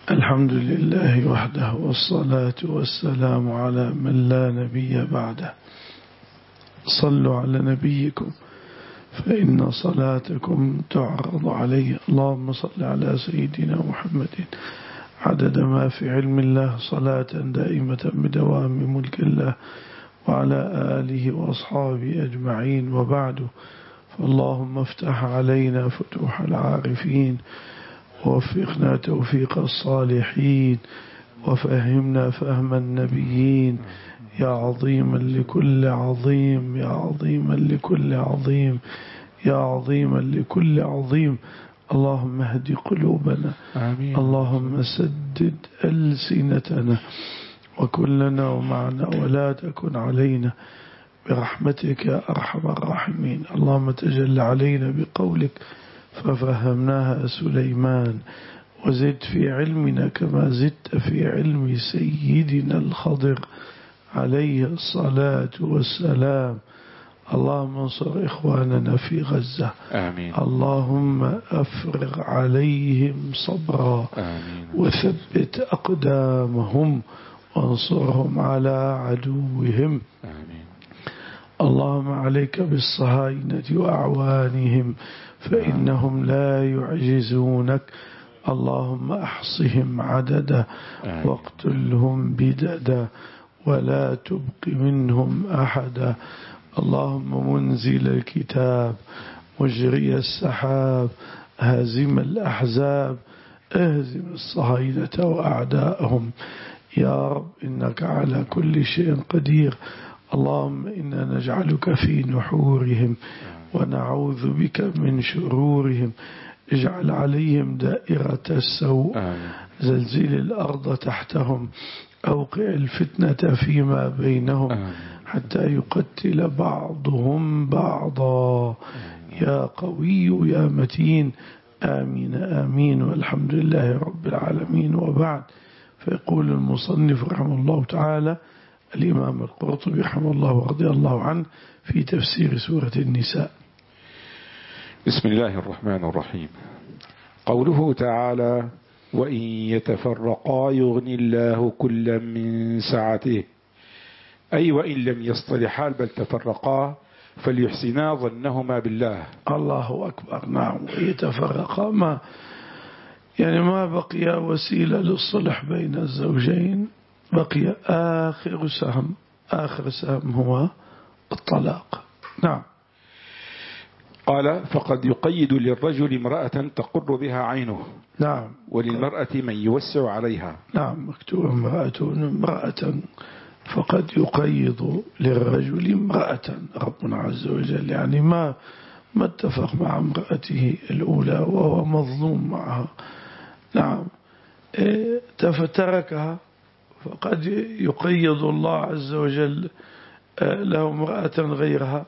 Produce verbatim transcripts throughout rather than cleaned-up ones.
الحمد لله وحده، والصلاة والسلام على من لا نبي بعده. صلوا على نبيكم فإن صلاتكم تعرض عليه. اللهم صل على سيدنا محمد عدد ما في علم الله، صلاة دائمة بدوام ملك الله، وعلى آله وأصحابه أجمعين، وبعد. فاللهم افتح علينا فتوح العارفين، ووفقنا توفيق الصالحين، وفهمنا فهم النبيين، يا عظيما لكل عظيم، يا عظيما لكل عظيم، يا عظيما لكل عظيم. اللهم اهد قلوبنا، آمين. اللهم سدد ألسنتنا، وكلنا ومعنا، ولا تكن علينا، برحمتك يا أرحم الراحمين. اللهم تجل علينا بقولك ففهمناها سليمان، وزد في علمنا كما زدت في علم سيدنا الخضر عليه الصلاة والسلام. اللهم انصر إخواننا في غزة، آمين. اللهم أفرغ عليهم صبرا، آمين. وثبت أقدامهم، وانصرهم على عدوهم، آمين. اللهم عليك بالصهاينة وأعوانهم، فإنهم لا يعجزونك. اللهم أحصهم عددا، واقتلهم بددا، ولا تبق منهم أحدا. اللهم منزل الكتاب، مجري السحاب، هازم الأحزاب، اهزم الصهاينة وأعداءهم. يا رب إنك على كل شيء قدير. اللهم إنا نجعلك في نحورهم، ونعوذ بك من شرورهم. اجعل عليهم دائرة السوء، زلزل الأرض تحتهم، أوقع الفتنة فيما بينهم، حتى يقتل بعضهم بعضا، يا قوي يا متين. آمين آمين، والحمد لله رب العالمين. وبعد، فيقول المصنف رحمه الله تعالى الإمام القرطبي رحمه الله ورضي الله عنه في تفسير سورة النساء: بسم الله الرحمن الرحيم. قوله تعالى: وإن يتفرقا يغني الله كلا من سعته، أي وإن لم يصطلحا بل تفرقا فليحسنا ظنهما بالله. الله أكبر. نعم، ويتفرقا ما يعني ما بقي وسيلة للصلح بين الزوجين، بقي آخر سهم. آخر سهم هو الطلاق. نعم. قال: فقد يقيد للرجل امرأة تقر بها عينه، نعم، وللمرأة من يوسع عليها. نعم، مكتوب امرأة امرأة، فقد يقيد للرجل امرأة. ربنا عز وجل يعني ما ما اتفق مع امرأته الأولى وهو مظلوم معها، نعم، تفتركها، فقد يقيد الله عز وجل له امرأة غيرها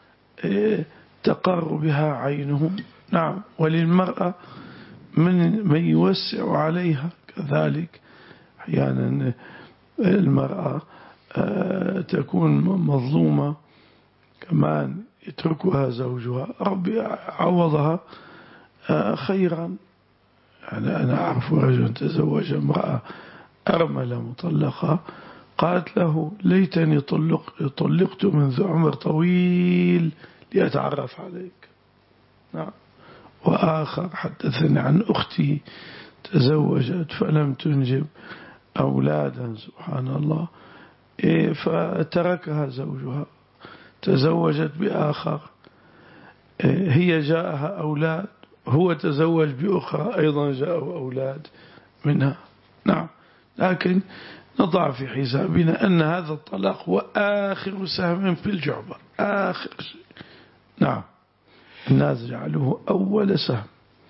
تقر بها عينه. نعم، وللمرأة من من يوسع عليها كذلك. أحيانا المرأة تكون مظلومة كمان يتركها زوجها، ربي عوضها خيرا. يعني أنا أعرف رجل تزوج امرأة أرملة مطلقة، قالت له: ليتني طلق طلقت منذ عمر طويل لأتعرف عليك. نعم. وآخر حدثني عن أختي تزوجت فلم تنجب أولادا، سبحان الله، فتركها زوجها، تزوجت بآخر، هي جاءها أولاد، هو تزوج بأخرى أيضا جاءه أولاد منها. نعم، لكن نضع في حسابنا أن هذا الطلاق هو آخر سهم في الجعبة، آخر شيء. نعم، الناس جعلوه أول سهم.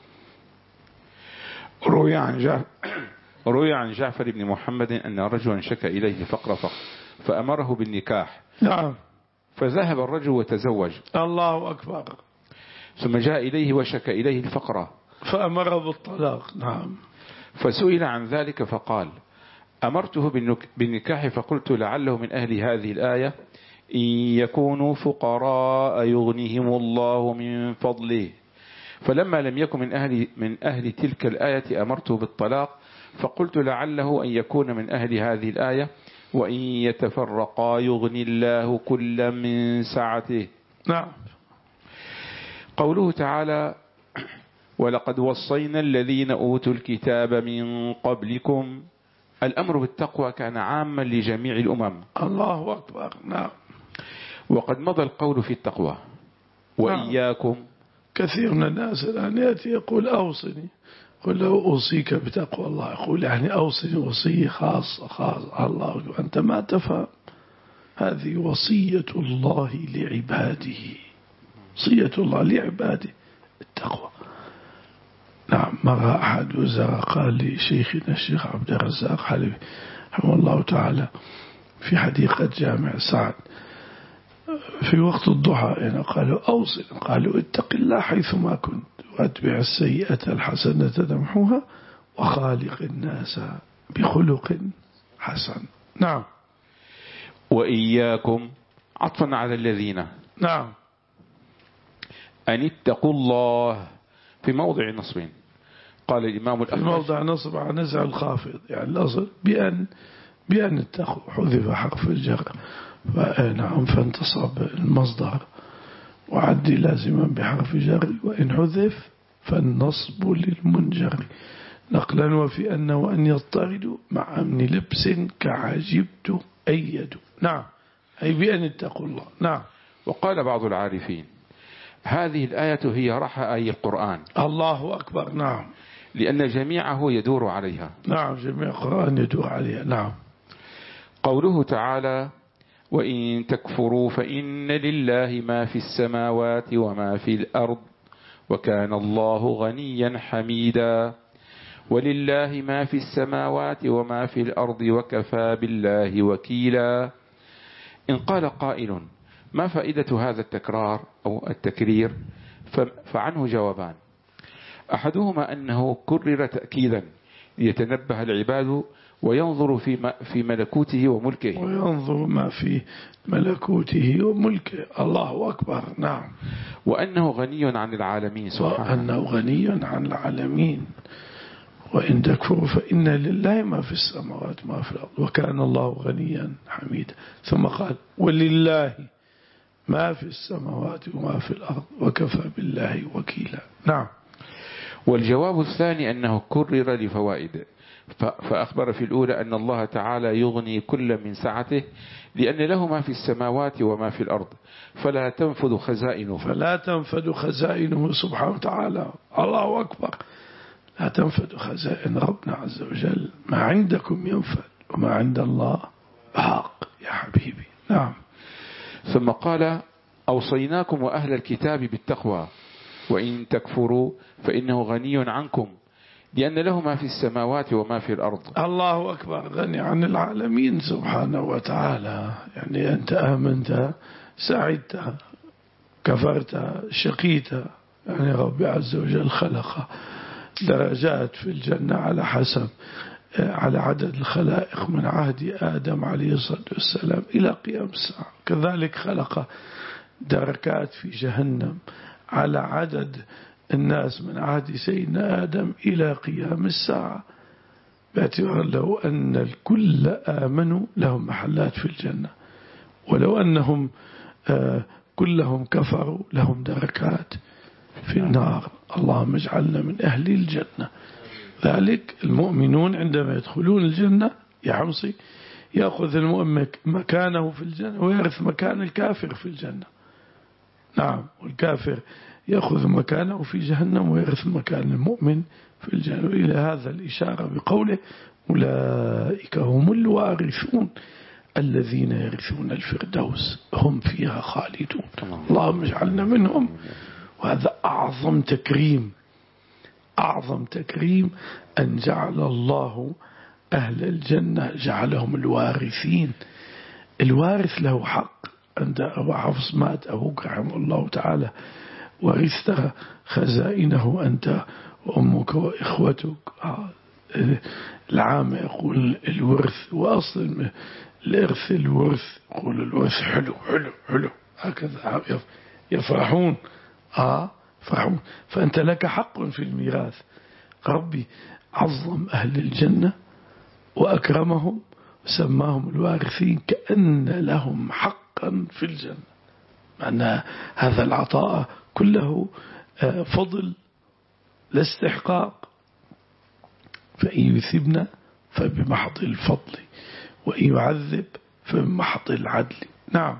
روي عن جعفر روي عن جعفر بن محمد أن رجلا شكى إليه فقر فأمره بالنكاح. نعم. فذهب الرجل وتزوج. الله أكبر. ثم جاء إليه وشكى إليه الفقر فأمره بالطلاق. نعم. فسئل عن ذلك فقال: أمرته بالنكاح فقلت لعله من أهل هذه الآية: إن يكونوا فقراء يغنيهم الله من فضله. فلما لم يكن من أهل, من أهل تلك الآية أمرته بالطلاق، فقلت لعله أن يكون من أهل هذه الآية وإن يتفرقا يغني الله كلا من سعته. نعم. قوله تعالى ولقد وصينا الذين أوتوا الكتاب من قبلكم، الأمر بالتقوى كان عاما لجميع الأمم. الله أكبر. نعم. وقد مضى القول في التقوى. وإياكم. كثير من الناس الآن يأتي يقول أوصني، قل له أوصيك بتقوى الله، يقول يعني أوصني وصية خاصة خاصة. الله أكبر. أنت ما تفهم، هذه وصية الله لعباده، وصية الله لعباده التقوى. نعم. مرة أحد وزراء قال لشيخنا الشيخ عبد الرزاق حلبي رحمه الله تعالى في حديقة جامع سعد في وقت الضحى، يعني قالوا أوصل، قالوا اتق الله حيثما كنت واتبع السيئة الحسنة تمحوها وخالق الناس بخلق حسن. نعم. وإياكم عطفا على الذين. نعم. أن اتقوا الله في موضع نصب. قال الإمام الأخفش في موضع نصب عن نزع الخافض، يعني الأصل بأن بأن اتقوا، حذف حرف الجر فنعم فانتصب المصدر وعدي لازما بحرف جر، وإن حذف فالنصب للمنجر نقلا، وفي أنه أن يضطردوا مع أمن لبس كعجبت أيد. نعم. أي بأن اتقوا الله. نعم. وقال بعض العارفين هذه الآية هي رحى أي القرآن. الله أكبر. نعم. لأن جميعه يدور عليها. نعم. جميع القرآن يدور عليها. نعم. قوله تعالى وإن تكفروا فإن لله ما في السماوات وما في الأرض وكان الله غنيا حميدا. ولله ما في السماوات وما في الأرض وكفى بالله وكيلا. إن قال قائل ما فائدة هذا التكرار أو التكرير، فعنه جوابان. أحدهما أنه كرر تأكيدا ليتنبه العباد وينظر في في ملكوته وملكه، وينظر ما في ملكوته وملكه. الله أكبر. نعم. وأنه غني عن العالمين سبحانه، وأنه غني عن العالمين. وإن تكفروا فإن لله ما في السماوات ما في الأرض وكان الله غنيا حميدا. ثم قال ولله ما في السماوات وما في الأرض وكفى بالله وكيلا. نعم. والجواب الثاني أنه كرر لفوائد، فأخبر في الأولى أن الله تعالى يغني كل من سعته لأن له ما في السماوات وما في الأرض فلا تنفذ خزائنه فلا تنفذ خزائنه سبحانه وتعالى. الله أكبر. لا تنفذ خزائن ربنا عز وجل، ما عندكم ينفذ وما عند الله بحق يا حبيبي. نعم. ثم قال أوصيناكم وأهل الكتاب بالتقوى وإن تكفروا فإنه غني عنكم لأن له ما في السماوات وما في الأرض. الله أكبر. غني عن العالمين سبحانه وتعالى. يعني أنت آمنت سعدت كفرت شقيت، يعني ربي عز وجل خلق درجات في الجنة على حسب على عدد الخلائق من عهد آدم عليه الصلاة والسلام إلى قيام الساعة. كذلك خلق دركات في جهنم على عدد الناس من عهد سيدنا آدم إلى قيام الساعة، باعتبار لو أن الكل آمنوا لهم محلات في الجنة، ولو أنهم كلهم كفروا لهم دركات في النار. اللهم اجعلنا من أهل الجنة. ذلك المؤمنون عندما يدخلون الجنة يا حمصي يأخذ المؤمن مكانه في الجنة ويرث مكان الكافر في الجنة. نعم. والكافر يأخذ مكانه في جهنم ويرث مكان المؤمن في الجنة. إلى هذا الإشارة بقوله أولئك هم الوارثون الذين يرثون الفردوس هم فيها خالدون. اللهم اجعلنا منهم. وهذا أعظم تكريم، أعظم تكريم أن جعل الله أهل الجنة جعلهم الوارثين. الوارث له حق. عند أبو حفص مات أبوك رحمه الله تعالى ورثت خزائنه أنت وأمك وإخوتك. العام يقول الورث، وأصل الإرث الورث، يقول الورث حلو حلو حلو، هكذا يفرحون. آه فرحون. فأنت لك حق في الميراث. ربي عظم أهل الجنة وأكرمهم وسماهم الوارثين كأن لهم حقا في الجنة، معنى هذا العطاء كله فضل لا استحقاق. فإن يثبنا فبمحض الفضل وإن يعذب فبمحض العدل. نعم.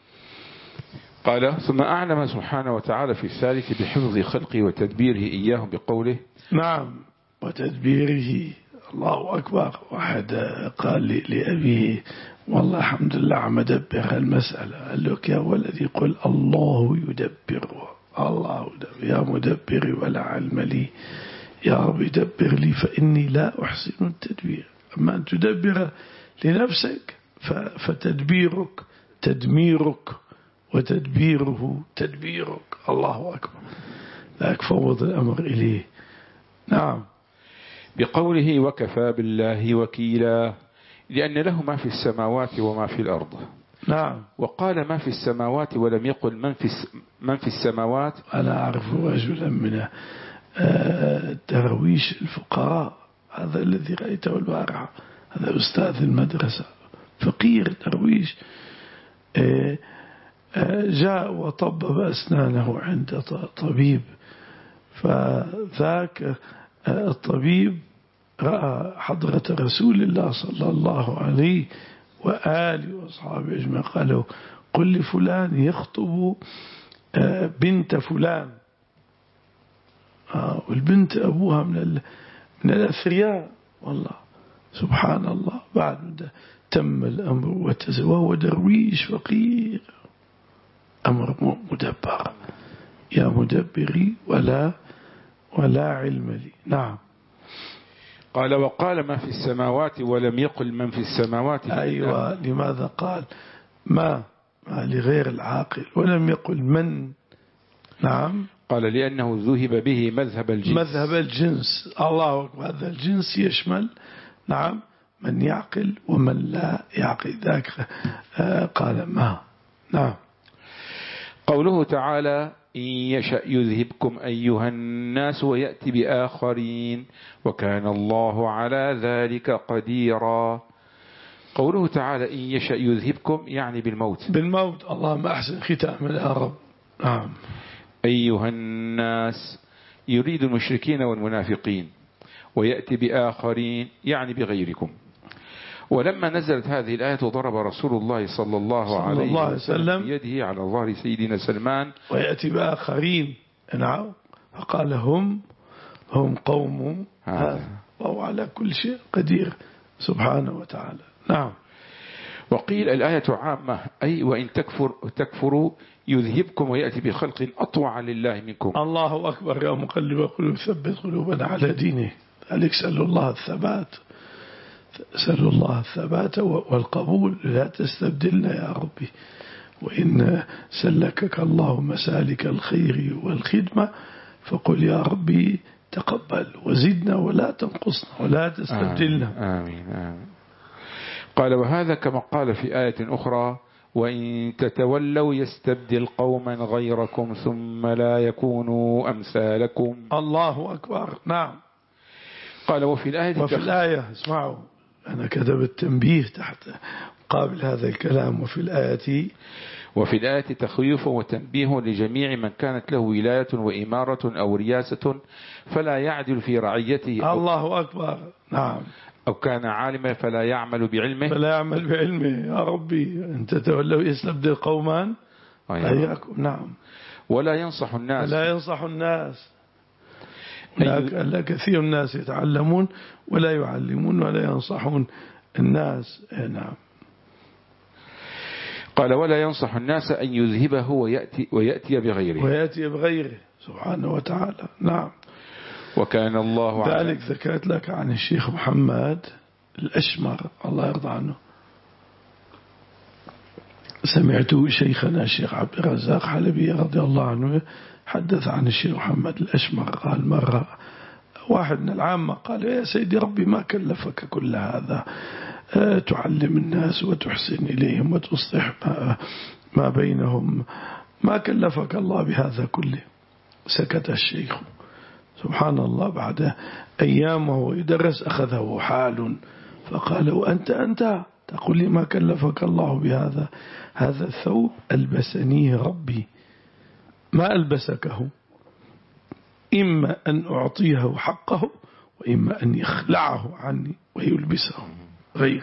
قال ثم أعلم سبحانه وتعالى في الثالث بحفظ خلقه وتدبيره إياهم بقوله نعم وتدبيره. الله أكبر. واحد قال لي لأبيه والله الحمد لله عم أدبر المسألة، قال لك يا ولدي قل الله يدبر، الله يدبر يا مدبري ولا علم لي، يا رب دبر لي فإني لا أحسن التدبير. أما أن تدبر لنفسك فتدبيرك تدميرك وتدبيره تدبيرك. الله أكبر. لا فوض الأمر إليه. نعم. بقوله وكفى بالله وكيلا، لأن له ما في السماوات وما في الأرض. نعم. وقال ما في السماوات ولم يقل من في من في السماوات. أنا أعرف رجلا من درويش الفقراء، هذا الذي رأيته البارحة، هذا أستاذ المدرسة فقير درويش، جاء وطبب أسنانه عند طبيب، فذاك الطبيب رأى حضرة رسول الله صلى الله عليه وآله وأصحابه أجمعين، قالوا قل لفلان يخطب بنت فلان، والبنت أبوها من من الأثرياء. والله سبحان الله. بعد تم الأمر وتزوج وهو درويش فقير. أمر مدبر. يا مدبري ولا ولا علم لي. نعم. قال وقال ما في السماوات ولم يقل من في السماوات. أيوة. لماذا قال ما, ما لغير العاقل ولم يقل من؟ نعم. قال لأنه ذهب به مذهب الجنس. مذهب الجنس. الله أكبر. هذا الجنس يشمل نعم من يعقل ومن لا يعقل. ذاك قال ما. نعم. قوله تعالى إن يشأ يذهبكم أيها الناس ويأتي بآخرين وكان الله على ذلك قديرا. قوله تعالى إن يشأ يذهبكم يعني بالموت. بالموت. اللهم أحسن ختام يا رب. نعم. أيها الناس يريد المشركين والمنافقين، ويأتي بآخرين يعني بغيركم. ولما نزلت هذه الآية ضرب رسول الله صلى الله عليه وسلم بيده على ظهر سيدنا سلمان ويأتي بآخرين. نعم. فقال هم هم قوم هذا، وهو على كل شيء قدير سبحانه وتعالى. نعم. وقيل الآية عامة، أي وإن تكفر تكفروا يذهبكم ويأتي بخلق أطوع لله منكم. الله أكبر. يا مقلب القلوب ثبت قلوبنا على دينه. ذلك سأل الله الثبات، سأل الله الثبات والقبول. لا تستبدلنا يا ربي. وإن سلكك الله مسالك الخير والخدمة فقل يا ربي تقبل وزدنا ولا تنقصنا ولا تستبدلنا. آمين آمين. قال وهذا كما قال في آية أخرى وإن تتولوا يستبدل قوما غيركم ثم لا يكونوا أمثالكم. الله أكبر. نعم. قال وفي الآية وفي الآية اسمعوا أنا كتبت تنبيه تحت قابل هذا الكلام. وفي الآية وفي الآية تخويف وتنبيه لجميع من كانت له ولاية وإمارة أو رياسة فلا يعدل في رعيته. الله أكبر. نعم. أو كان عالما فلا يعمل بعلمه. فلا يعمل بعلمه. يا ربي أنت تولوا يستبدل قوما غيركم. نعم. ولا ينصح الناس. لا ينصح الناس. لا كثير الناس يتعلمون ولا يعلمون ولا ينصحون الناس. نعم. قال ولا ينصح الناس أن يذهبه ويأتي, ويأتي بغيره. ويأتي بغيره سبحانه وتعالى. نعم. وكان الله ذلك ذكرت لك عن الشيخ محمد الأشمر الله يرضى عنه. سمعت شيخنا الشيخ عبد الرزاق حلبي رضي الله عنه حدث عن الشيخ محمد الأشمر. قال مرة واحد من العامة قال يا سيدي ربي ما كلفك كل هذا، تعلم الناس وتحسن إليهم وتصلح ما, ما بينهم، ما كلفك الله بهذا كله. سكت الشيخ سبحان الله بعد أيام وهو يدرس أخذه حال فقال وأنت أنت تقول لي ما كلفك الله بهذا؟ هذا الثوب ألبسنيه ربي ما ألبسكه، إما أن أعطيه حقه وإما أن يخلعه عني ويلبسه غير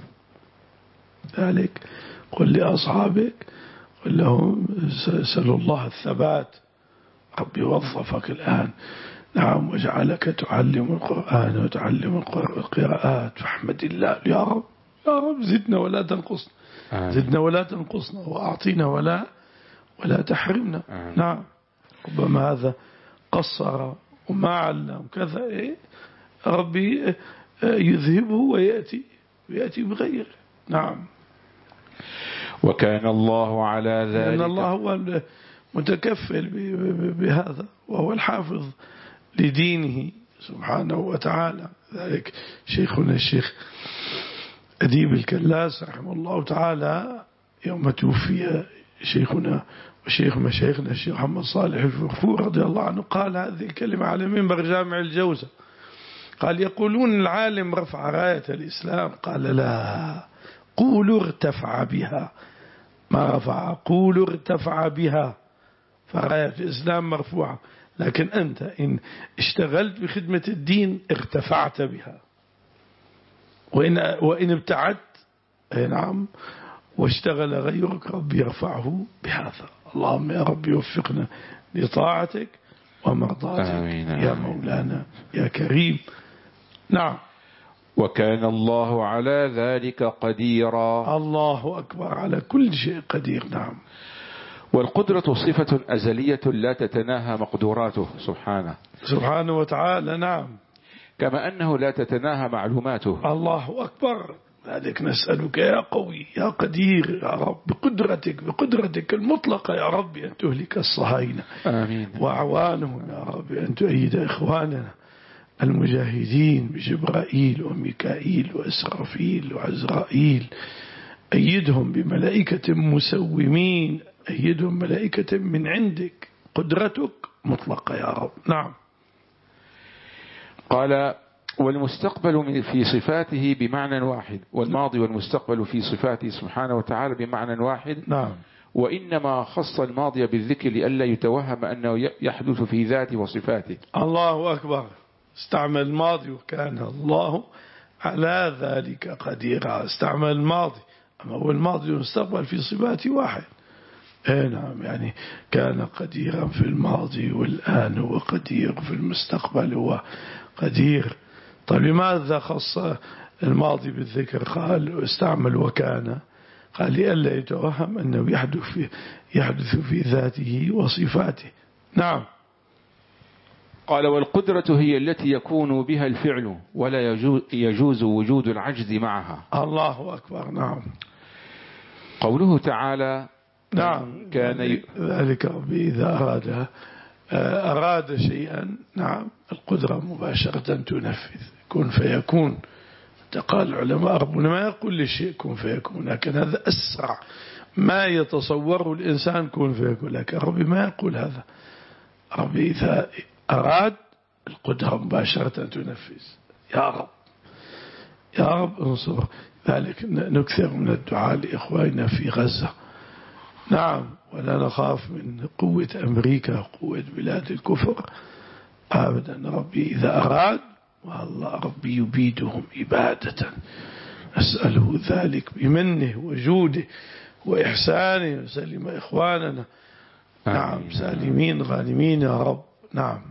ذلك. قل لأصحابك قل لهم سألوا الله الثبات. ربي وظفك الآن نعم وجعلك تعلم القرآن وتعلم القراءات فاحمد الله يا رب يا رب زدنا ولا تنقصنا زدنا ولا تنقصنا وأعطينا ولا ولا تحرمنا. نعم ربما هذا قصر وما علم كذا إيه ربي يذهبه ويأتي ويأتي بغيره. نعم وكان الله على ذلك لأن الله هو متكفل بهذا وهو الحافظ لدينه سبحانه وتعالى. ذلك شيخنا الشيخ أديب الكلاس رحمه الله تعالى يوم توفي شيخنا وشيخ مشايخنا الشيخ محمد صالح الفرفور رضي الله عنه قال هذه الكلمة على منبر جامع الجوزة قال يقولون العالم رفع راية الإسلام قال لا قولوا ارتفع بها ما رفع قولوا ارتفع بها فراية الإسلام مرفوعة لكن أنت إن اشتغلت بخدمة الدين ارتفعت بها وإن, وإن ابتعدت نعم واشتغل غيرك ربي يرفعه بهذا. اللهم يا رب يوفقنا لطاعتك ومرضاتك آمين يا مولانا يا كريم. نعم وكان الله على ذلك قديرا. الله أكبر على كل شيء قدير. نعم والقدرة صفة أزلية لا تتناهى مقدوراته سبحانه سبحانه وتعالى. نعم كما أنه لا تتناهى معلوماته. الله أكبر. ذلك نسألك يا قوي يا قدير يا رب بقدرتك بقدرتك المطلقة يا رب أن تهلك الصهاينة آمين وأعوانهم يا رب أن تؤيد إخواننا المجاهدين بجبرائيل وميكائيل وإسرافيل وعزرائيل. أيدهم بملائكة مسومين أيدهم ملائكة من عندك قدرتك مطلقة يا رب. نعم قال والمستقبل في صفاته بمعنى واحد والماضي والمستقبل في صفاته سبحانه وتعالى بمعنى واحد. نعم وإنما خص الماضي بالذكر لئلا يتوهم أنه يحدث في ذاته وصفاته. الله أكبر. استعمل الماضي وكان الله على ذلك قديرا. استعمل الماضي أما هو الماضي والمستقبل في صفات واحد. اي نعم يعني كان قديرا في الماضي والآن هو قدير في المستقبل هو قدير. طيب لماذا خص الماضي بالذكر؟ قال استعمل وكان قال لئلا يتوهم أنه يحدث في, يحدث في ذاته وصفاته. نعم قال والقدرة هي التي يكون بها الفعل ولا يجوز وجود العجز معها. الله أكبر. نعم قوله تعالى نعم كان ي... ذلك ربي إذا أراد أراد شيئا نعم القدرة مباشرة تنفذ كن فيكون. قال العلماء ربنا ما يقول للشيء كن فيكون لكن هذا أسرع ما يتصوره الإنسان كن فيكون لكن ربي ما يقول هذا. ربي إذا أراد القدرة مباشرة تنفذ. يا رب يا رب انصر. ذلك نكثر من الدعاء لإخواننا في غزة. نعم ولا نخاف من قوة أمريكا قوة بلاد الكفر أبدا. ربي إذا أراد والله ربي يبيدهم إبادة. أسأله ذلك بمنه وجوده وإحسانه وسلم إخواننا نعم سالمين غانمين يا رب. نعم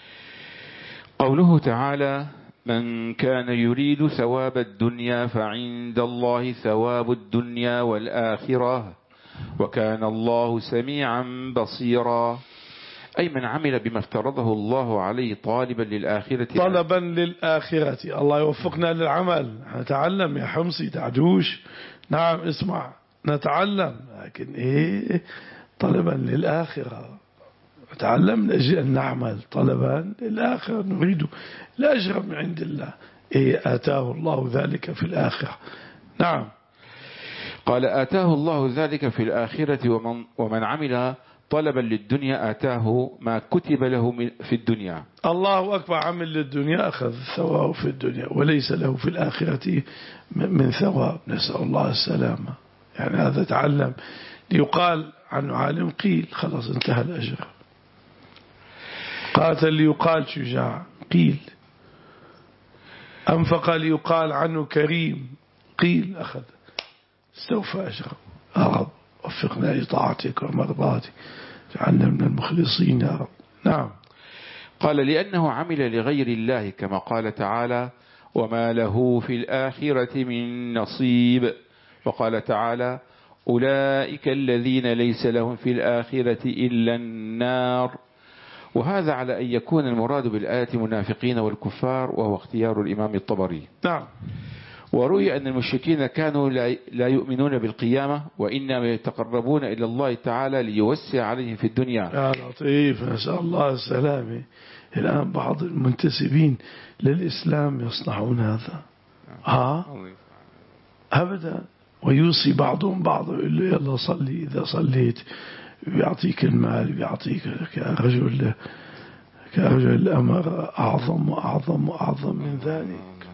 قوله تعالى من كان يريد ثواب الدنيا فعند الله ثواب الدنيا والآخرة وكان الله سميعا بصيرا. أي من عمل بما افترضه الله عليه طالبا للآخرة طلبا للآخرة. الله يوفقنا للعمل. نتعلم يا حمصي تعدوش. نعم اسمع نتعلم لكن ايه طلبا للآخرة. نتعلم لأجل أن نعمل طلبا للآخرة نريد الأجر من عند الله. إيه آتاه الله ذلك في الآخرة. نعم قال آتاه الله ذلك في الآخرة ومن, ومن عمل طلبا للدنيا آتاه ما كتب له في الدنيا. الله أكبر، عمل للدنيا أخذ ثواب في الدنيا وليس له في الآخرة من ثواب، نسأل الله السلامة. يعني هذا تعلم ليقال عنه عالم، قيل خلاص انتهى الأجر. قاتل ليقال شجاع، قيل. أنفق ليقال عنه كريم، قيل أخذ استوفى أجره. يا رب وفقنا لطاعتك ومرضاتك، جعلنا من المخلصين يا رب. نعم. قال لأنه عمل لغير الله كما قال تعالى وما له في الآخرة من نصيب. وقال تعالى أولئك الذين ليس لهم في الآخرة إلا النار. وهذا على أن يكون المراد بالآية منافقين والكفار، وهو اختيار الإمام الطبري. نعم. وروي أن المشركين كانوا لا يؤمنون بالقيامة وإنما يتقربون إلى الله تعالى ليوسع عليهم في الدنيا. يا لطيف، نسأل الله السلامة. الآن بعض المنتسبين للإسلام يصنعون هذا. ها أبدا. ويوصي بعضهم بعض، يقول له يلا صلي، إذا صليت بيعطيك المال، بيعطيك كرجل كرجل الأمر أعظم وأعظم وأعظم من ذلك.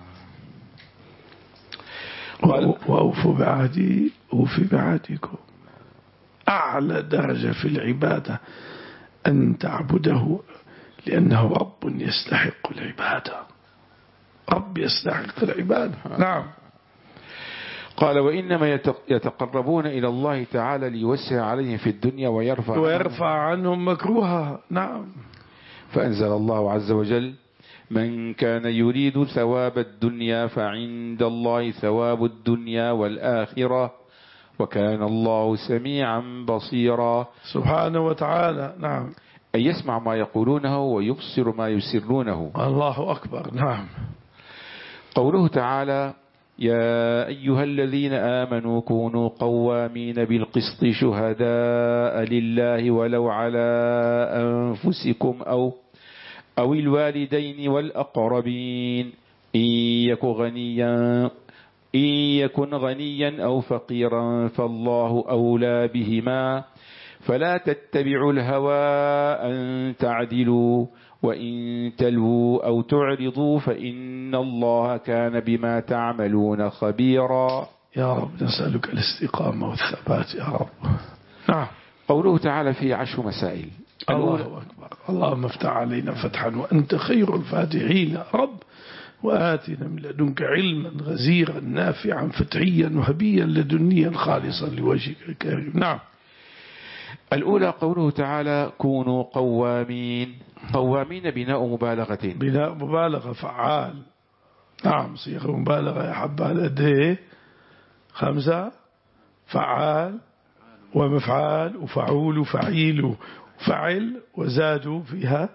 وأوفوا بعهدي أوفي بعهدكم. أعلى درجة في العبادة أن تعبده لأنه رب يستحق العبادة، رب يستحق العبادة. نعم. قال وإنما يتقربون إلى الله تعالى ليوسع عليهم في الدنيا ويرفع, ويرفع عنهم مكروها. نعم. فأنزل الله عز وجل من كان يريد ثواب الدنيا فعند الله ثواب الدنيا والآخرة وكان الله سميعا بصيرا. سبحانه وتعالى. نعم. أن يسمع ما يقولونه ويبصر ما يسرونه. الله أكبر. نعم. قوله تعالى يا أيها الذين آمنوا كونوا قوامين بالقسط شهداء لله ولو على أنفسكم أو أو الوالدين والأقربين إن يكن غنيا إن يكن غنيا أو فقيرا فالله أولى بهما فلا تتبعوا الهوى أن تعدلوا وإن تلووا أو تعرضوا فإن الله كان بما تعملون خبيرا. يا رب نسألك الاستقامة والثبات يا رب. نعم. قوله تعالى في عشر مسائل. الله أكبر. اللهم افتح علينا فتحا وأنت خير الفاتحين يا رب، وآتنا من لدنك علما غزيرا نافعا فتحيا وهبيا لدنيا خالصا لوجهك الكريم. نعم. الأولى قوله تعالى كونوا قوامين. قوامين بناء مبالغة، بناء مبالغة فعال. نعم. صيغة مبالغة يا حبال أديه خمسة، فعال ومفعال وفعول وفعيل وفعل وزادوا فيها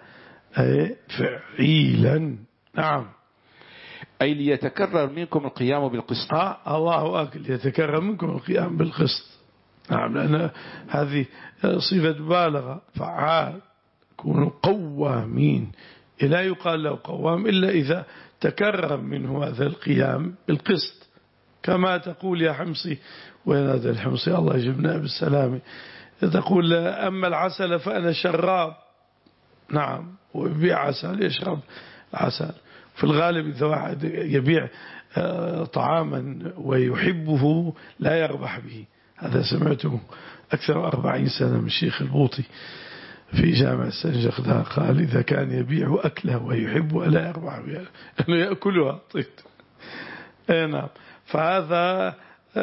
فعيلا. نعم. أي ليتكرر منكم القيام بالقسط. آه الله أكبر. ليتكرر منكم القيام بالقسط. نعم. لأن هذه صفة مبالغة فعال. كونوا قوامين. لا يقال له قوام إلا إذا تكرر منه هذا القيام بالقسط، كما تقول يا حمصي، وين هذا الحمصي الله يجبنا بالسلامة، تقول أما العسل فأنا شراب. نعم. ويبيع عسل، يشرب عسل. في الغالب إذا واحد يبيع طعاما ويحبه لا يربح به. هذا سمعته أكثر أربعين سنة من الشيخ البوطي في جامع السنجق، قال إذا كان يبيع أكله ويحبه لا يربح بها، أنه يأكلها. طيب. نعم. فهذا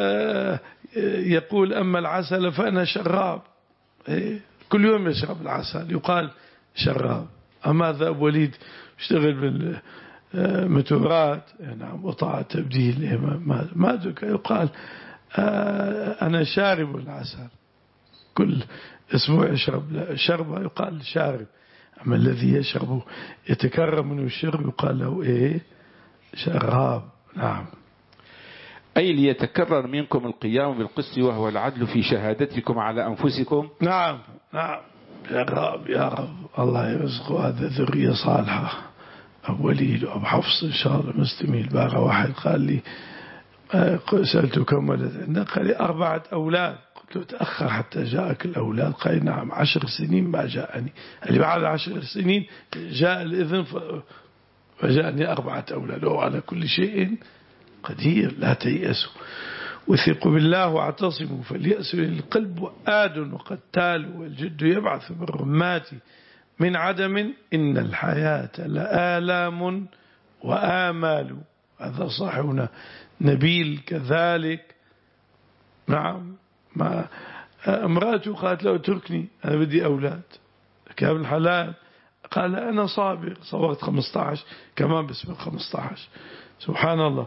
يقول أما العسل فأنا شراب، كل يوم يشرب العسل يقال شراب. أما هذا أبو وليد اشتغل بالمتورات، نعم، وطاعة تبديل ما ما يقال أنا شارب العسل، كل أسبوع يشرب شربة يقال شارب. أما الذي يشرب يتكرر منه الشرب يقال له إيه؟ شراب. نعم. أي ليتكرر منكم القيام بالقسط وهو العدل في شهادتكم على أنفسكم. نعم. نعم. يا رب يا رب الله يرزق هذا ذرية صالحة. أبو وليد وأبو حفص إن شاء الله مستميل. باغى واحد قال لي سألته كم ولد عندك؟ قال لي أربعة أولاد. قلت له تأخر حتى جاءك الأولاد؟ قال نعم، عشر سنين ما جاءني. اللي بعد عشر سنين جاء الإذن فجاءني أربعة أولاد، وعلى كل شيء قدير. لا تيأسوا وثقوا بالله واعتصموا، فاليأس للقلب وآد وقتال، والجد يبعث بالرمات من عدم، إن الحياة لآلام وآمال. هذا صاحبنا نبيل كذلك. نعم، ما امرأته قالت له اتركني أنا بدي أولاد، كان الحلال قال أنا صابر، صورت خمسة عشر كمان باسم خمسة عشر. سبحان الله.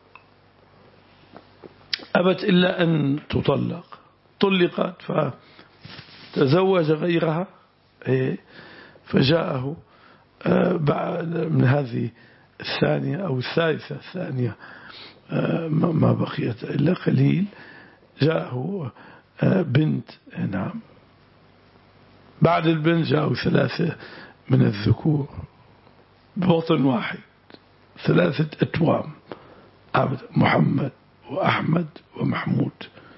أبت إلا أن تطلق، طلقت فتزوج غيرها، فجاءه من هذه الثانية أو الثالثة الثانية ما بقيت إلا قليل، جاءه بنت. نعم، بعد البنت جاءه ثلاثة من الذكور بوطن واحد، ثلاثة أتوام، محمد وأحمد ومحمود.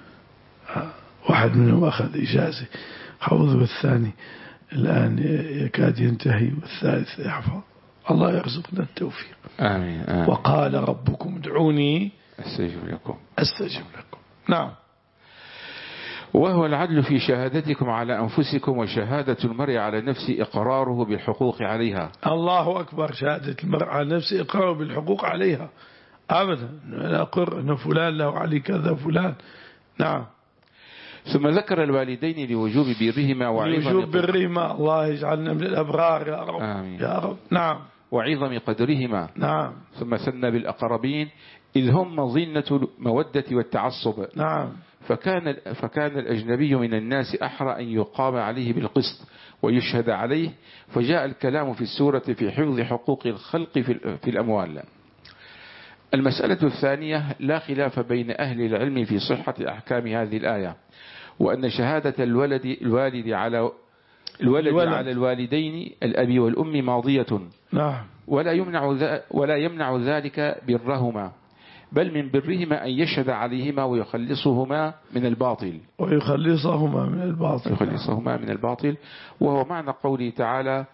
واحد منهم أخذ إجازة حوض، والثاني الآن يكاد ينتهي، والثالث يحفظ. الله يرزقنا التوفيق. آمين, آمين. وقال ربكم ادعوني أستجب لكم أستجب لكم. نعم. وهو العدل في شهادتكم على أنفسكم، وشهادة المرء على نفسه إقراره بالحقوق عليها. الله أكبر. شهادة المرء على نفسه إقراره بالحقوق عليها. أبدا لا أقر أن فلان له علي كذا فلان. نعم. ثم ذكر الوالدين لوجوب برهما وعظم لوجوب برهما. الله يجعلنا من الأبرار يا رب. آمين. يا رب. نعم. وعظم قدرهما. نعم. ثم ثنى بالأقربين إذ هم مظنة المودة والتعصب. نعم. فكان فكان الأجنبي من الناس أحرى أن يقام عليه بالقسط ويشهد عليه، فجاء الكلام في السورة في حفظ حقوق الخلق في الأموال. المسألة الثانية: لا خلاف بين أهل العلم في صحة أحكام هذه الآية، وأن شهادة الولد الوالد على الولد الولد. على الوالدين الأب والأم ماضية. نعم. ولا يمنع ولا يمنع ذلك برهما، بل من برهما أن يشهد عليهما ويخلصهما من الباطل ويخلصهما من الباطل ويخلصهما من الباطل وهو معنى قوله تعالى: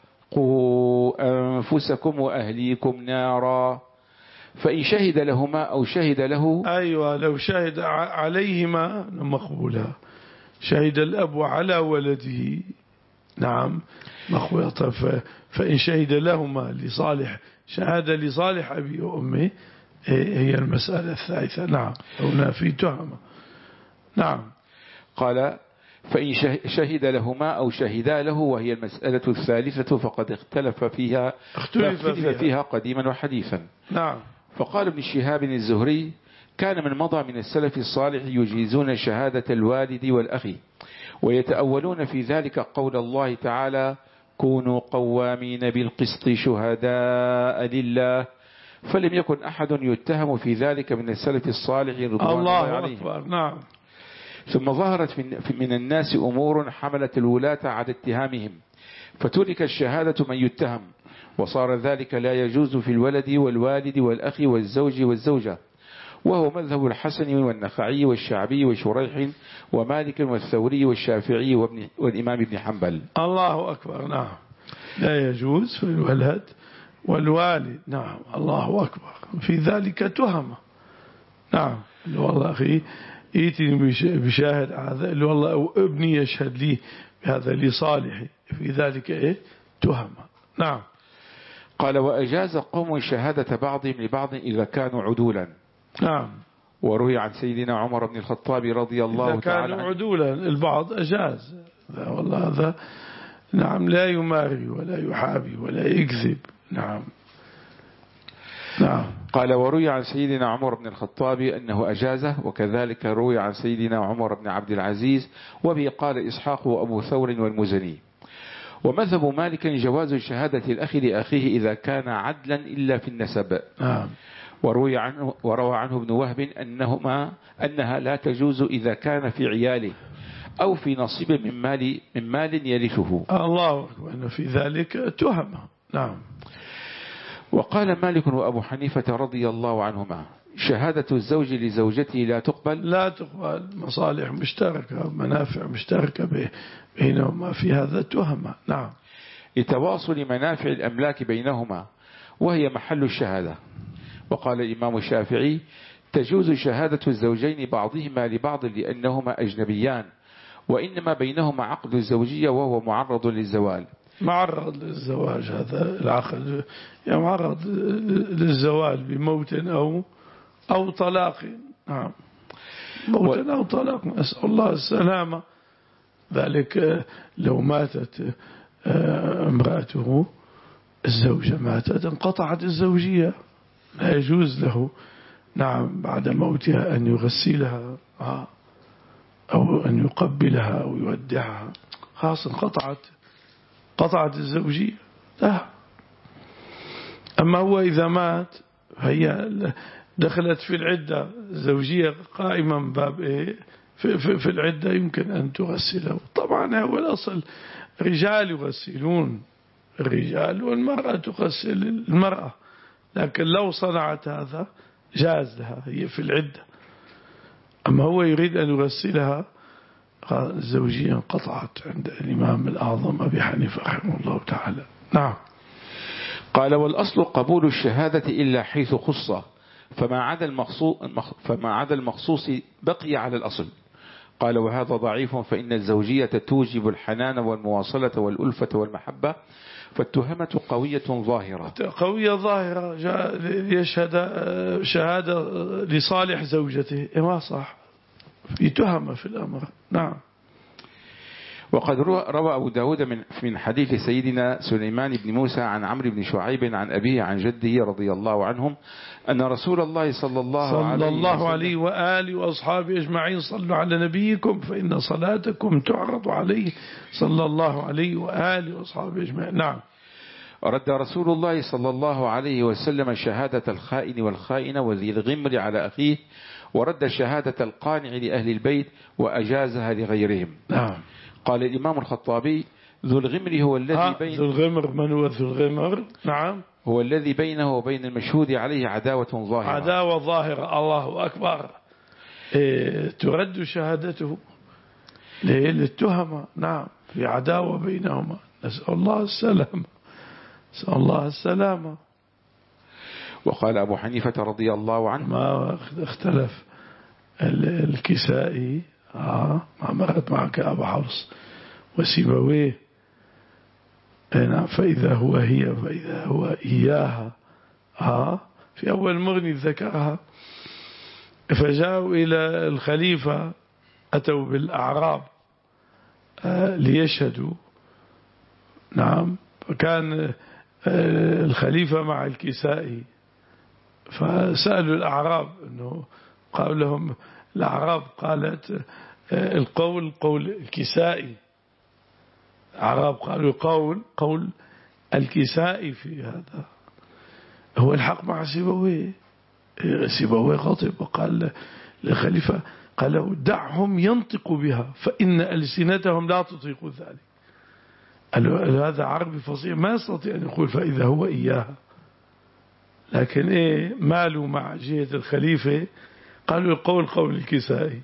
قوا أنفسكم وأهليكم نارا. فإن شهد لهما أو شهد له، أيوة، لو شهد عليهما مقبولة. شهد الأب على ولده، نعم، مقبولة. فإن شهد لهما لصالح، شهادة لصالح أبي وأمه، هي المسألة الثالثة. نعم. هنا في تهمة. نعم. قال: فإن شهد لهما أو شهدا له، وهي المسألة الثالثة، فقد اختلف فيها اختلف فيها. فيها قديما وحديثا. نعم. فقال ابن شهاب الزهري: كان من مضى من السلف الصالح يجيزون شهادة الوالد والأخ، ويتأولون في ذلك قول الله تعالى: كونوا قوامين بالقسط شهداء لله. فلم يكن أحد يتهم في ذلك من السلف الصالح رضوان الله عليهم. أكبر. نعم. ثم ظهرت من الناس أمور حملت الولاة على اتهامهم، فترك الشهادة من يتهم، وصار ذلك لا يجوز في الولد والوالد والأخ والزوج والزوجة، وهو مذهب الحسن والنخعي والشعبي وشريح ومالك والثوري والشافعي والإمام ابن حنبل. الله أكبر. نعم. لا يجوز في الولد والوالد. نعم. الله أكبر. في ذلك تهمة. نعم. والله أخي يأتيني بشاهد هذا، اللي والله ابني يشهد لي بهذا لصالحي، في ذلك إيه؟ تهمة. نعم. قال: وأجاز قوم شهادة بعضهم لبعض إذا كانوا عدولا. نعم. وروي عن سيدنا عمر بن الخطاب رضي الله تعالى عنه إذا كانوا عدولا، البعض أجاز. والله هذا نعم لا يماري ولا يحابي ولا يكذب. نعم. نعم. قال: وروي عن سيدنا عمر بن الخطاب أنه أجازه، وكذلك روي عن سيدنا عمر بن عبد العزيز، وبه قال إسحاق وأبو ثور والمزني. ومذهب مالك جواز شهادة الأخ لأخيه إذا كان عدلا إلا في النسب. نعم. وروي عنه وروى عنه ابن وهب أنهما أنها لا تجوز إذا كان في عياله أو في نصيب من مال من مال يرثه. الله أكبر. أن في ذلك تهمة. نعم. وقال مالك وأبو حنيفة رضي الله عنهما: شهادة الزوج لزوجته لا تقبل؟ لا تقبل، مصالح مشتركة، منافع مشتركة بينهما، في هذا تهمة. نعم. لتواصل منافع الأملاك بينهما وهي محل الشهادة. وقال الإمام الشافعي تجوز شهادة الزوجين بعضهما لبعض لأنهما أجنبيان، وإنما بينهما عقد الزوجية وهو معرض للزوال. معرض للزواج، هذا العقد يعني معرض للزوال بموت أو أو طلاق. نعم، موت أو طلاق، نسأل الله السلامة. ذلك لو ماتت امرأته، الزوجة ماتت، انقطعت الزوجية، لا يجوز له نعم بعد موتها أن يغسلها أو أن يقبلها أو يودعها، خلاص انقطعت قطعت الزوجية. لا. أما هو إذا مات هي دخلت في العدة، زوجية قائمة من باب إيه في, في, في العدة، يمكن أن تغسله. طبعا هو الأصل رجال يغسلون الرجال والمرأة تغسل المرأة، لكن لو صنعت هذا جاز لها، هي في العدة. أما هو يريد أن يغسلها، الزوجية انقطعت عند الإمام الأعظم أبي حنيفة رحمه الله تعالى. نعم. قال والأصل قبول الشهادة إلا حيث خصة، فما عدا المخصوص, فما عدا المخصوص بقي على الأصل. قال وهذا ضعيف، فإن الزوجية توجب الحنان والمواصلة والألفة والمحبة، فالتهمة قوية ظاهرة. قوية ظاهرة، يشهد شهادة لصالح زوجته، ما صح، في تهمة في الأمر. نعم. وقد روى أبو داود من من حديث سيدنا سليمان بن موسى عن عمرو بن شعيب عن أبيه عن جده رضي الله عنهم أن رسول الله صلى الله, صلى عليه, الله عليه وآله وأصحابه أجمعين صلوا على نبيكم فإن صلاتكم تعرض عليه صلى الله عليه وآله وأصحابه أجمعين. نعم. رد رسول الله صلى الله عليه وسلم شهادة الخائن والخائنة وذي الغمر على أخيه، ورد شهادة القانع لأهل البيت وأجازها لغيرهم. نعم. قال الإمام الخطابي ذو الغمر هو الذي بين ذو الغمر، من هو ذو الغمر؟ نعم، هو الذي بينه وبين المشهود عليه عداوة ظاهرة. عداوة ظاهرة، الله أكبر. إيه ترد شهادته للتهمة. نعم، في عداوة بينهما، نسأل الله السلامة، نسأل الله السلامة. وقال أبو حنيفة رضي الله عنه ما اختلف الكسائي آه ما مرت معك أبو حفص وسيبويه، فإذا هو هي فإذا هو إياها آه في أول مغني ذكرها. فجاءوا إلى الخليفة، أتوا بالأعراب آه ليشهدوا. نعم. فكان آه الخليفة مع الكسائي، فسألوا الأعراب أنه قالوا لهم، الأعراب قالت القول قول الكسائي، الأعراب قالوا قول قول الكسائي في هذا هو الحق مع سيبويه. سيبويه غضب وقال للخليفة، قال له دعهم ينطقوا بها فإن ألسنتهم لا تطيق ذلك. قال هذا عربي فصيح ما يستطيع أن يقول فإذا هو إياها، لكن إيه مالوا مع جهة الخليفة، قالوا القول قول الكسائي.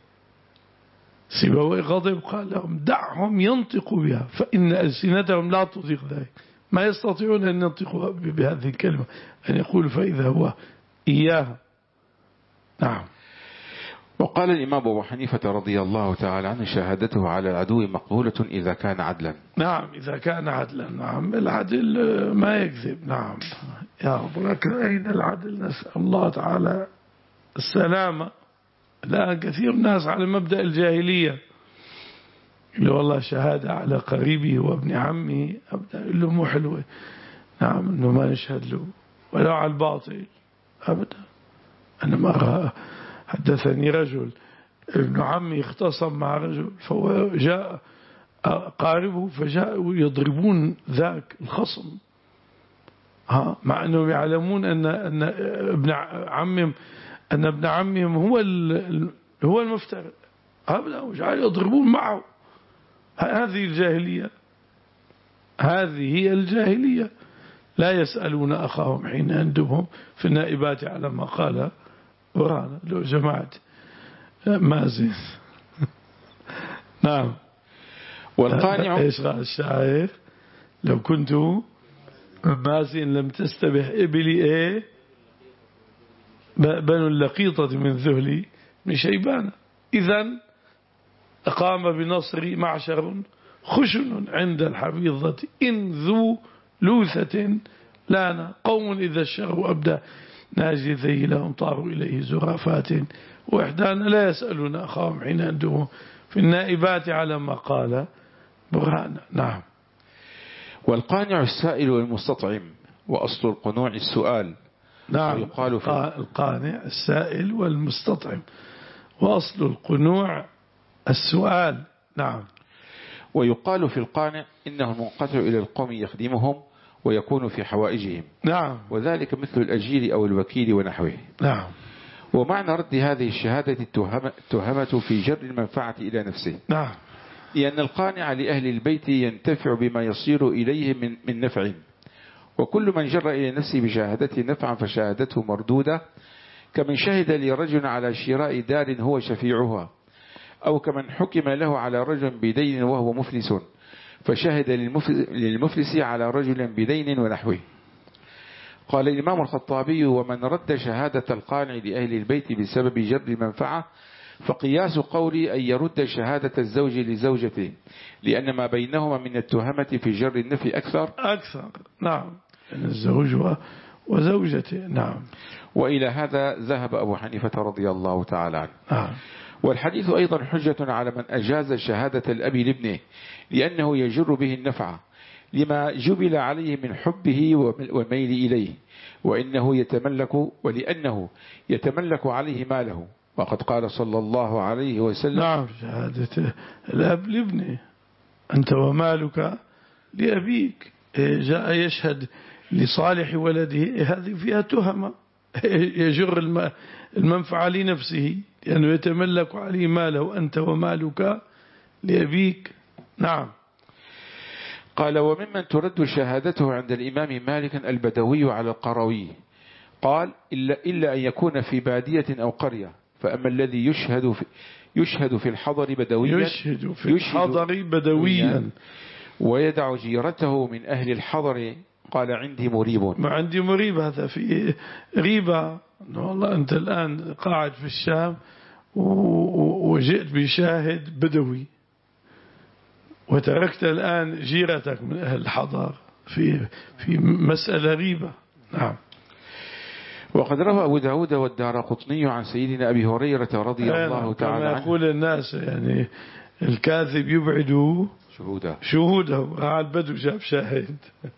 سيبويه غضب قال لهم دعهم ينطقوا بها فإن ألسنتهم لا تطيق ذلك، ما يستطيعون أن ينطقوا بهذه الكلمة، أن يقولوا فإذا هو إياها. نعم. وقال الإمام أبو حنيفة رضي الله تعالى عنه شهادته على العدو مقبولة إذا كان عدلا. نعم، إذا كان عدلا. نعم، العدل ما يكذب. نعم يا رب، لكن أين العدل؟ نسأل الله تعالى السلامة. لا، كثير الناس على مبدأ الجاهلية، اللي والله شهادة على قريبي وابن عمي أبدا، يقول له مو حلوة. نعم، إنه ما نشهد له ولا على الباطل أبدا. أنا مرة حدثني رجل ابن عمي اختصم مع رجل، فهو جاء قاربه فجاءوا يضربون ذاك الخصم، ها مع أنهم يعلمون أن أن ابن عمهم أن ابن عمهم هو هو المفترض، أبدا وجعل يضربون معه. هذه الجاهلية، هذه هي الجاهلية. لا يسألون أخاهم حين يندبهم في النائبات على ما قال برهان لو جمعت مازن نعم. والقانع إيش قال الشاعر؟ لو كنت مازن لم تستبح إبلي إيه بنو اللقيطة من ذهلي من شيبان. إذن قام بنصر معشر خشن عند الحفيظة إن ذو لوثة لانا قوم إذا الشر أبدى ناجي ذيلهم طاروا إليه زرافات وإحدانا لا يسألون أخاهم حين أندهم في النائبات على ما قال برهانا. نعم. والقانع السائل والمستطعم وأصل القنوع السؤال. نعم. يقال في القانع السائل والمستطعم وأصل القنوع السؤال. نعم. ويقال في القانع إنه المنقطع إلى القوم يخدمهم ويكون في حوائجهم. نعم. وذلك مثل الأجير أو الوكيل ونحوه. نعم. ومعنى رد هذه الشهادة التهمة في جر المنفعة إلى نفسه. نعم. لأن القانع لأهل البيت ينتفع بما يصير إليه من, من نفع، وكل من جر إلى نفسه بشهادته نفعا فشهادته مردودة، كمن شهد لرجل على شراء دار هو شفيعها، أو كمن حكم له على رجل بدين وهو مفلس فشهد للمفلس على رجل بدين ونحوه. قال الإمام الخطابي: ومن رد شهادة القانع لأهل البيت بسبب جر المنفعة فقياس قولي أن يرد شهادة الزوج لزوجته، لأن ما بينهما من التهمة في جر النفي أكثر أكثر. نعم. الزوج وزوجته. نعم. وإلى هذا ذهب أبو حنيفة رضي الله تعالى عنه. نعم. والحديث أيضا حجة على من أجاز شهادة الأب لابنه، لأنه يجر به النفع لما جبل عليه من حبه والميل إليه، وإنه يتملك ولأنه يتملك عليه ماله، وقد قال صلى الله عليه وسلم: نعم. شهادة الأب لابنه أنت ومالك لأبيك. جاء يشهد لصالح ولده، هذه فيها تهمة، يجر المنفعة لنفسه لأنه يتملك عليه ماله، أنت ومالك لأبيك. نعم. قال: وممن ترد شهادته عند الإمام مالك البدوي على القروي. قال: إلا, إلا أن يكون في بادية أو قرية، فأما الذي يشهد في, يشهد في الحضر بدويا يشهد في الحضر بدويا ويدع جيرته من أهل الحضر، قال: عندي مريب. ما عندي مريب، هذا في ريبة. والله أنت الآن قاعد في الشام وجئت بشاهد بدوي وتركت الآن جيرتك من أهل الحضر في في مسألة ريبة. نعم. وقد روى أبو داود والدارقطني عن سيدنا أبي هريرة رضي الله تعالى عنه، كما يقول الناس يعني الكاذب يبعد شهوده شهوده قاعد بدو جاب شاهد.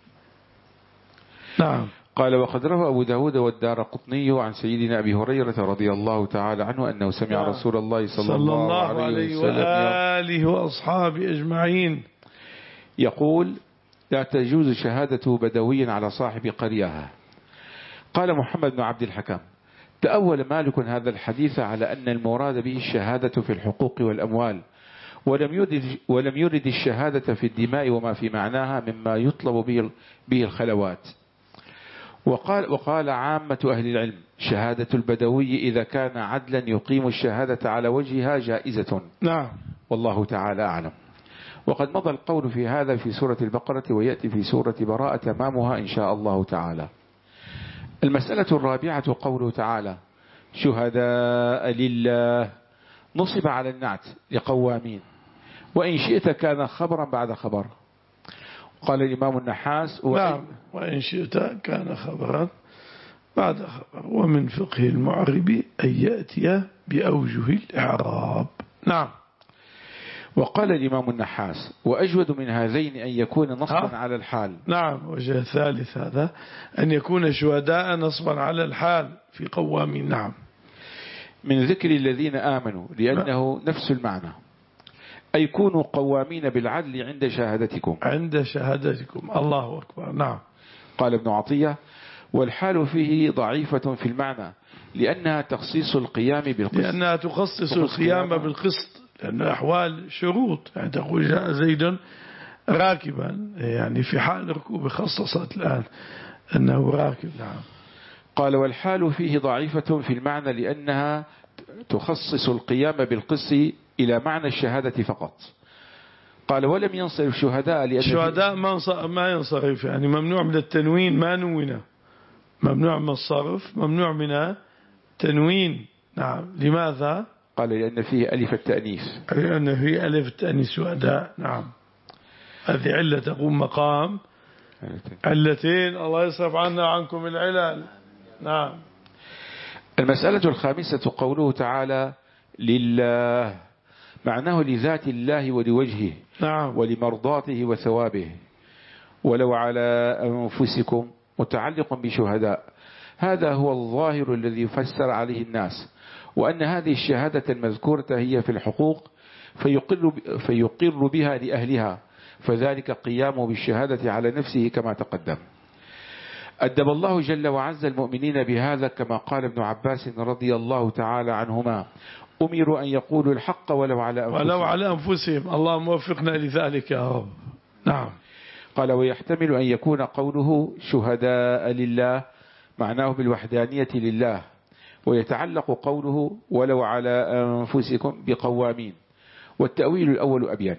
نعم. قال: وقد روى أبو داود والدارقطني عن سيدنا أبي هريرة رضي الله تعالى عنه أنه سمع نعم. رسول الله صلى, صلى الله الله عليه وسلم وآله وأصحابه أجمعين يقول: لا تجوز شهادة بدوي على صاحب قرية. قال محمد بن عبد الحكم: تأول مالك هذا الحديث على أن المراد به الشهادة في الحقوق والأموال، ولم يرد, ولم يرد الشهادة في الدماء وما في معناها مما يطلب به, به الخلوات. وقال, وقال عامة أهل العلم: شهادة البدوي إذا كان عدلا يقيم الشهادة على وجهها جائزة. نعم. والله تعالى أعلم. وقد مضى القول في هذا في سورة البقرة، ويأتي في سورة براءة تمامها إن شاء الله تعالى. المسألة الرابعة قوله تعالى: شهداء لله، نصب على النعت لقوامين، وإن شئت كان خبرا بعد خبر. قال الإمام النحاس: نعم، وإن شئت كان خبرا بعد خبر. ومن فقه المعرب أن يأتي بأوجه الإعراب. نعم. وقال الإمام النحاس: وأجود من هذين أن يكون نصبا على الحال. نعم. وجه ثالث هذا أن يكون شهداء نصبا على الحال في قوامين. نعم. من ذكر الذين آمنوا، لأنه نعم. نفس المعنى، أي كونوا قوامين بالعدل عند شهادتكم عند شهادتكم. الله أكبر. نعم. قال ابن عطية: والحال فيه ضعيفة في المعنى، لأنها تخصيص القيام بالقسط، لأنها تخصص القيام بالقسط، لأن الأحوال شروط. يعني تقول جاء زيد راكبا، يعني في حال ركوب خصصت الآن أنه راكب. نعم. قال والحال فيه ضعيفة في المعنى لأنها تخصص القيام بالقص إلى معنى الشهادة فقط. قال ولم ينصرف شهداء لأن الشهداء ما ينصرف، يعني ممنوع من التنوين، ما نونا، ممنوع من الصرف، ممنوع من التنوين. نعم. لماذا؟ قال لأن فيه ألف التأنيث، لأن فيه ألف التأنيث شهداء. نعم. هذه علة تقوم مقام علتين. الله يصرف عنا عنكم العلل. نعم. المسألة الخامسة قوله تعالى لله، معناه لذات الله ولوجهه. نعم. ولمرضاته وثوابه. ولو على أنفسكم متعلق بشهداء، هذا هو الظاهر الذي يفسر عليه الناس، وأن هذه الشهادة المذكورة هي في الحقوق فيقر, فيقر بها لأهلها، فذلك قيامه بالشهادة على نفسه كما تقدم. أدب الله جل وعز المؤمنين بهذا كما قال ابن عباس رضي الله تعالى عنهما أمروا أن يقولوا الحق ولو على أنفسهم ولو على أنفسهم. اللهم وفقنا لذلك يا رب. نعم. قال ويحتمل أن يكون قوله شهداء لله معناه بالوحدانية لله، ويتعلق قوله ولو على أنفسكم بقوامين، والتأويل الأول أبين.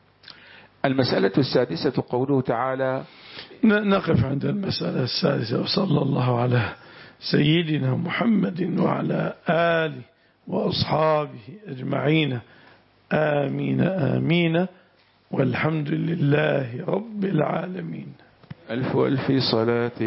المسألة السادسة قوله تعالى. نقف عند المسألة السادسة. وصلى الله على سيدنا محمد وعلى آله وأصحابه أجمعين. آمين آمين، والحمد لله رب العالمين. ألف ألف صلاة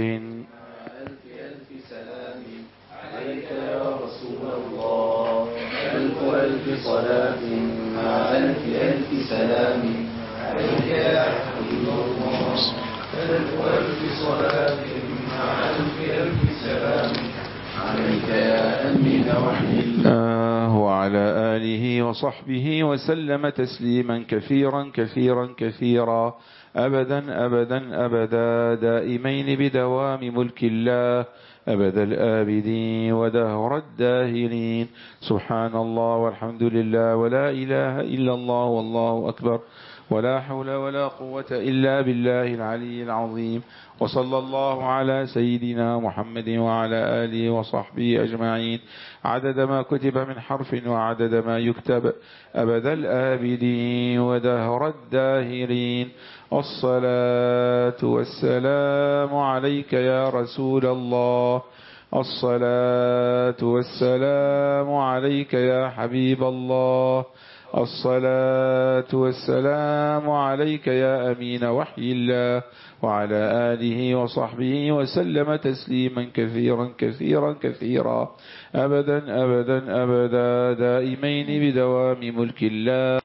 ألف ألف سلام عليك يا رسول الله. ألف ألف صلاة مع ألف ألف سلام عليك يا حبيب الله. ألف ألف صلاة مع ألف ألف سلام عليك يا أمين وحي الله وعلى آله وصحبه وسلم تسليما كثيرا كثيرا كثيرا أبدا أبدا أبدا دائمين بدوام ملك الله أبد الآبدين ودهر الداهرين. سبحان الله والحمد لله ولا إله إلا الله والله أكبر ولا حول ولا قوة إلا بالله العلي العظيم. وصلى الله على سيدنا محمد وعلى آله وصحبه أجمعين عدد ما كتب من حرف وعدد ما يكتب أبد الآبدين ودهر الداهرين. الصلاة والسلام عليك يا رسول الله. الصلاة والسلام عليك يا حبيب الله. الصلاة والسلام عليك يا أمين وحي الله وعلى آله وصحبه وسلم تسليما كثيرا كثيرا كثيرا أبدا أبدا أبدا دائمين بدوام ملك الله.